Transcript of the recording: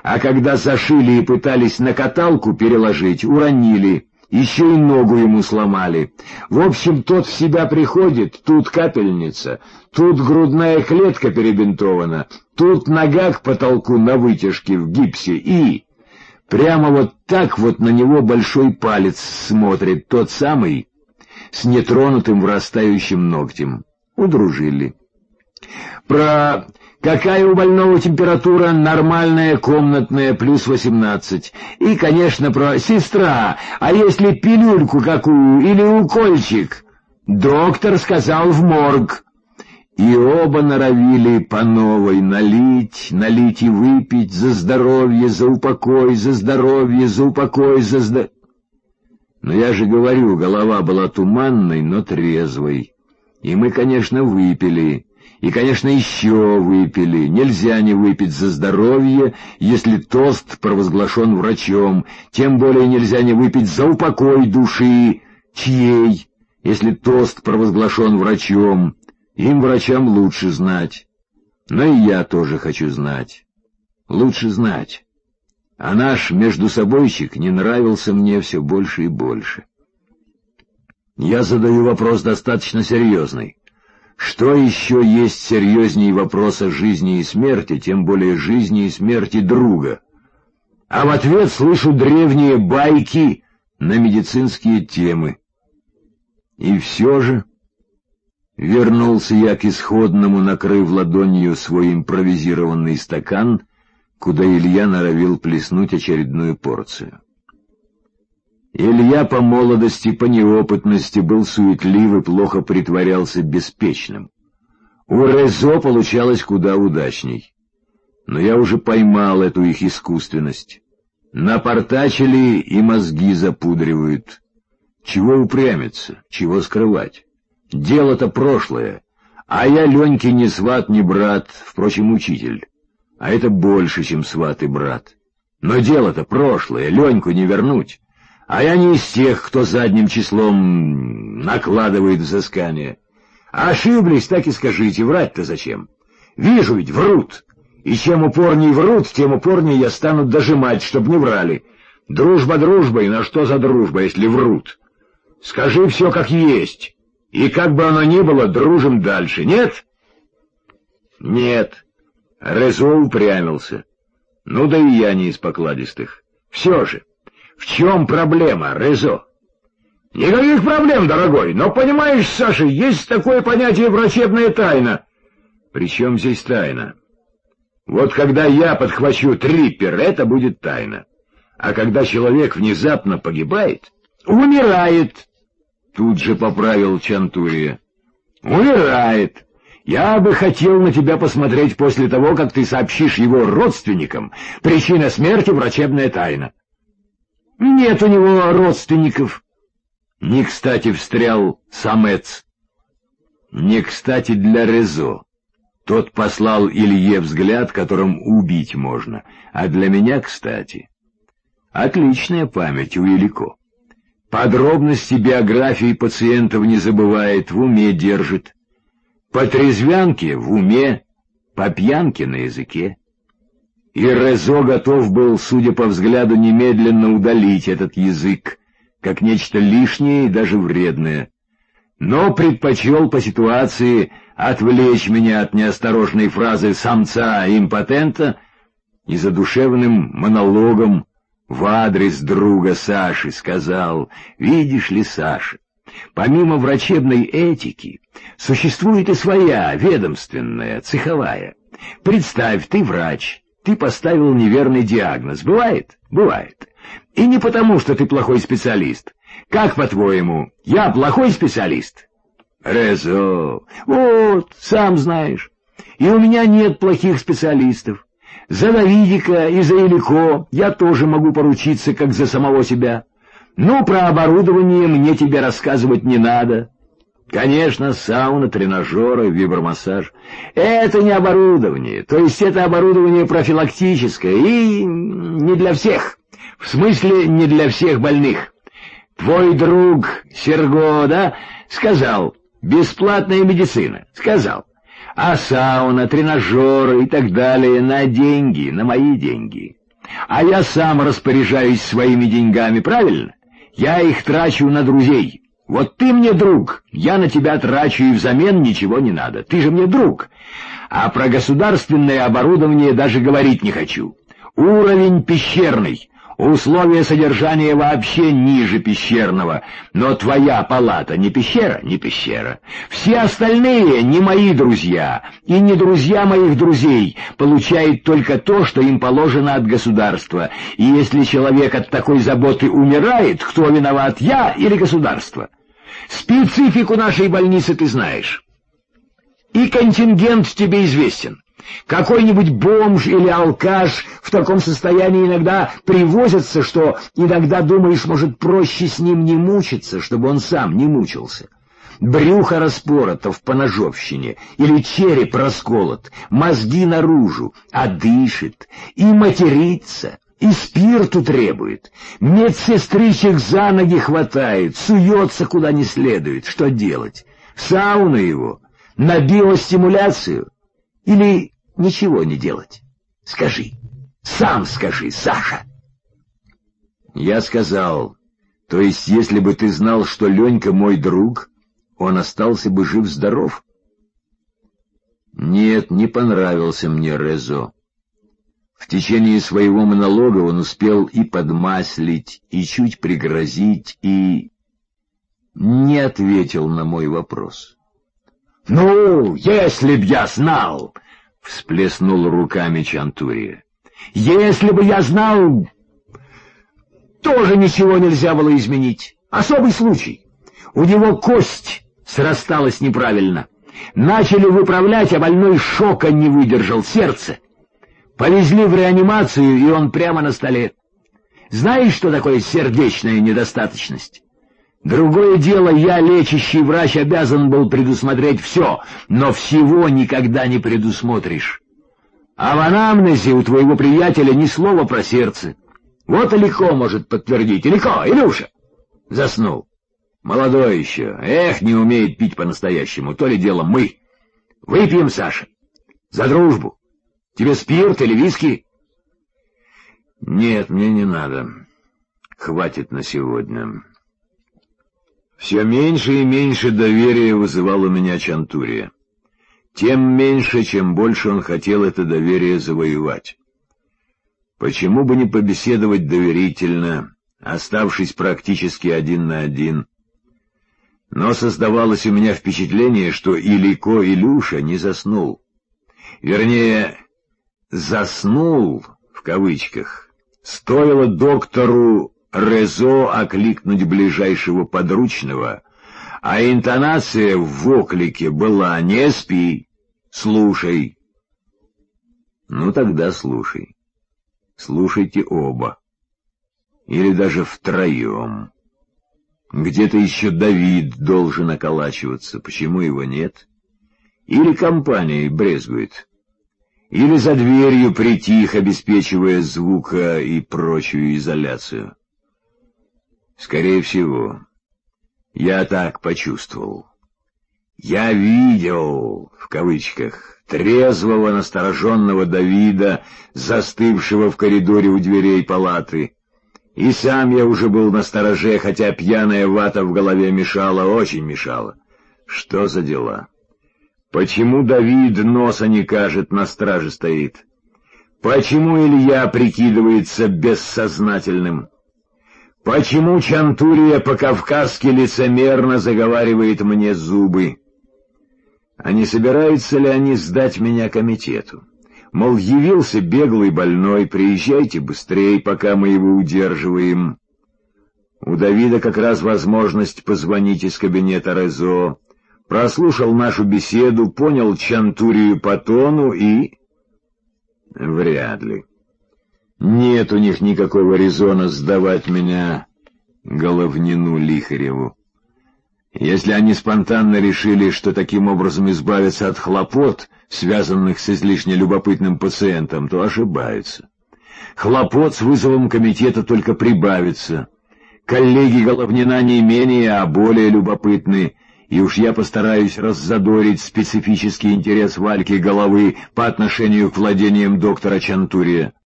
А когда зашили и пытались на каталку переложить, уронили. Еще и ногу ему сломали. В общем, тот в себя приходит, тут капельница, тут грудная клетка перебинтована, тут нога к потолку на вытяжке в гипсе и... Прямо вот так вот на него большой палец смотрит, тот самый, с нетронутым вырастающим ногтем. Удружили. Про... Какая у больного температура? Нормальная, комнатная, плюс 18. И, конечно, про «Сестра, а если пилюльку какую или укольчик?» Доктор сказал в морг. И оба норовили по новой налить и выпить за здоровье, за упокой, за здоровье, за упокой, за здоровье. Но я же говорю, голова была туманной, но трезвой. И мы, конечно, выпили. И, конечно, еще выпили. Нельзя не выпить за здоровье, если тост провозглашен врачом. Тем более нельзя не выпить за упокой души. Чьей, если тост провозглашен врачом? Им, врачам, лучше знать. Но и я тоже хочу знать. Лучше знать. А наш междусобойчик не нравился мне все больше и больше. Я задаю вопрос достаточно серьезный. Что еще есть серьезнее вопроса жизни и смерти, тем более жизни и смерти друга? А в ответ слышу древние байки на медицинские темы. И все же вернулся я к исходному, накрыв ладонью свой импровизированный стакан, куда Илья норовил плеснуть очередную порцию. Илья по молодости, по неопытности был суетлив и плохо притворялся беспечным. У Резо получалось куда удачней. Но я уже поймал эту их искусственность. Напортачили и мозги запудривают. Чего упрямиться, чего скрывать? Дело-то прошлое, а я Леньке ни сват, ни брат, впрочем, учитель. А это больше, чем сват и брат. Но дело-то прошлое, Леньку не вернуть. А я не из тех, кто задним числом накладывает взыскание. Ошиблись, так и скажите, врать-то зачем? Вижу ведь, врут. И чем упорней врут, тем упорнее я стану дожимать, чтоб не врали. Дружба дружбой, но что за дружба, если врут? Скажи все как есть. И как бы оно ни было, дружим дальше, нет? Нет. Резо упрямился. Ну да и я не из покладистых. Все же. В чем проблема, Резо? Никаких проблем, дорогой, но, понимаешь, Саша, есть такое понятие врачебная тайна. При чем здесь тайна? Вот когда я подхвачу триппер, это будет тайна. А когда человек внезапно погибает, умирает, тут же поправил Чантурия. Умирает. Я бы хотел на тебя посмотреть после того, как ты сообщишь его родственникам. Причина смерти — врачебная тайна. Нет у него родственников. Не кстати встрял самец. Не кстати для Резо. Тот послал Илье взгляд, которым убить можно, а для меня кстати. Отличная память у Илико. Подробности биографии пациентов не забывает, в уме держит. По трезвянке в уме, по пьянке на языке. И Резо готов был, судя по взгляду, немедленно удалить этот язык, как нечто лишнее и даже вредное. Но предпочел по ситуации отвлечь меня от неосторожной фразы самца-импотента и задушевным монологом в адрес друга Саши сказал: «Видишь ли, Саша, помимо врачебной этики существует и своя, ведомственная, цеховая. Представь, ты врач». Ты поставил неверный диагноз. Бывает? Бывает. И не потому, что ты плохой специалист. Как, по-твоему, я плохой специалист? Резо. Вот, сам знаешь. И у меня нет плохих специалистов. За Давидика и за Илико я тоже могу поручиться, как за самого себя. Ну, про оборудование мне тебе рассказывать не надо. Конечно, сауна, тренажеры, вибромассаж — это не оборудование, то есть это оборудование профилактическое и не для всех, в смысле не для всех больных. Твой друг Серго, да, сказал, бесплатная медицина, сказал, а сауна, тренажеры и так далее на деньги, на мои деньги. А я сам распоряжаюсь своими деньгами, правильно? Я их трачу на друзей. Вот ты мне друг, я на тебя трачу, и взамен ничего не надо. Ты же мне друг. А про государственное оборудование даже говорить не хочу. Уровень пещерный. Условия содержания вообще ниже пещерного. Но твоя палата не пещера? Не пещера. Все остальные не мои друзья и не друзья моих друзей. Получают только то, что им положено от государства. И если человек от такой заботы умирает, кто виноват, я или государство? Специфику нашей больницы ты знаешь. И контингент тебе известен. Какой-нибудь бомж или алкаш в таком состоянии иногда привозятся, что иногда думаешь, может, проще с ним не мучиться, чтобы он сам не мучился. Брюхо распорото в поножовщине, или череп расколот, мозги наружу, а дышит, и матерится, и спирту требует. Медсестричек за ноги хватает, суется куда не следует. Что делать? В сауну его? На биостимуляцию? Или ничего не делать? Скажи, сам скажи, Саша. Я сказал, то есть если бы ты знал, что Ленька мой друг, он остался бы жив-здоров? Нет, не понравился мне Резо. В течение своего монолога он успел и подмаслить, и чуть пригрозить, и не ответил на мой вопрос. «Ну, если б я знал!» — всплеснул руками Чантурия. «Если бы я знал, тоже ничего нельзя было изменить. Особый случай. У него кость срасталась неправильно. Начали выправлять, а больной шока не выдержал, сердце. Повезли в реанимацию, и он прямо на столе. Знаешь, что такое сердечная недостаточность? Другое дело, я, лечащий врач, обязан был предусмотреть все, но всего никогда не предусмотришь. А в анамнезе у твоего приятеля ни слова про сердце. Вот Илико может подтвердить. Илико, Илюша! Заснул. Молодой еще. Эх, не умеет пить по-настоящему. То ли дело мы. Выпьем, Саша. За дружбу. Тебе спирт или виски? Нет, мне не надо. Хватит на сегодня. Все меньше и меньше доверия вызывал у меня Чантурия. Тем меньше, чем больше он хотел это доверие завоевать. Почему бы не побеседовать доверительно, оставшись практически один на один? Но создавалось у меня впечатление, что Илико Илюша не заснул. Вернее, «заснул» в кавычках. Стоило доктору Резо окликнуть ближайшего подручного, а интонация в оклике была «не спи, слушай». Ну тогда слушай. Слушайте оба. Или даже втроем. Где-то еще Давид должен околачиваться, почему его нет? Или компания брезгует. Или за дверью притих, обеспечивая звука и прочую изоляцию. Скорее всего, я так почувствовал. Я видел, в кавычках, трезвого, настороженного Давида, застывшего в коридоре у дверей палаты. И сам я уже был настороже, хотя пьяная вата в голове мешала, очень мешала. Что за дела? Почему Давид носа не кажет, на страже стоит? Почему Илья прикидывается бессознательным? Почему Чантурия по-кавказски лицемерно заговаривает мне зубы? А не собираются ли они сдать меня комитету? Мол, явился беглый больной, приезжайте быстрее, пока мы его удерживаем. У Давида как раз возможность позвонить из кабинета Резо. Прослушал нашу беседу, понял Чантурию по тону и... Вряд ли. Нет у них никакого резона сдавать меня Головнину Лихареву. Если они спонтанно решили, что таким образом избавятся от хлопот, связанных с излишне любопытным пациентом, то ошибаются. Хлопот с вызовом комитета только прибавится. Коллеги Головнина не менее, а более любопытны, и уж я постараюсь раззадорить специфический интерес Вальки Головы по отношению к владениям доктора Чантурия.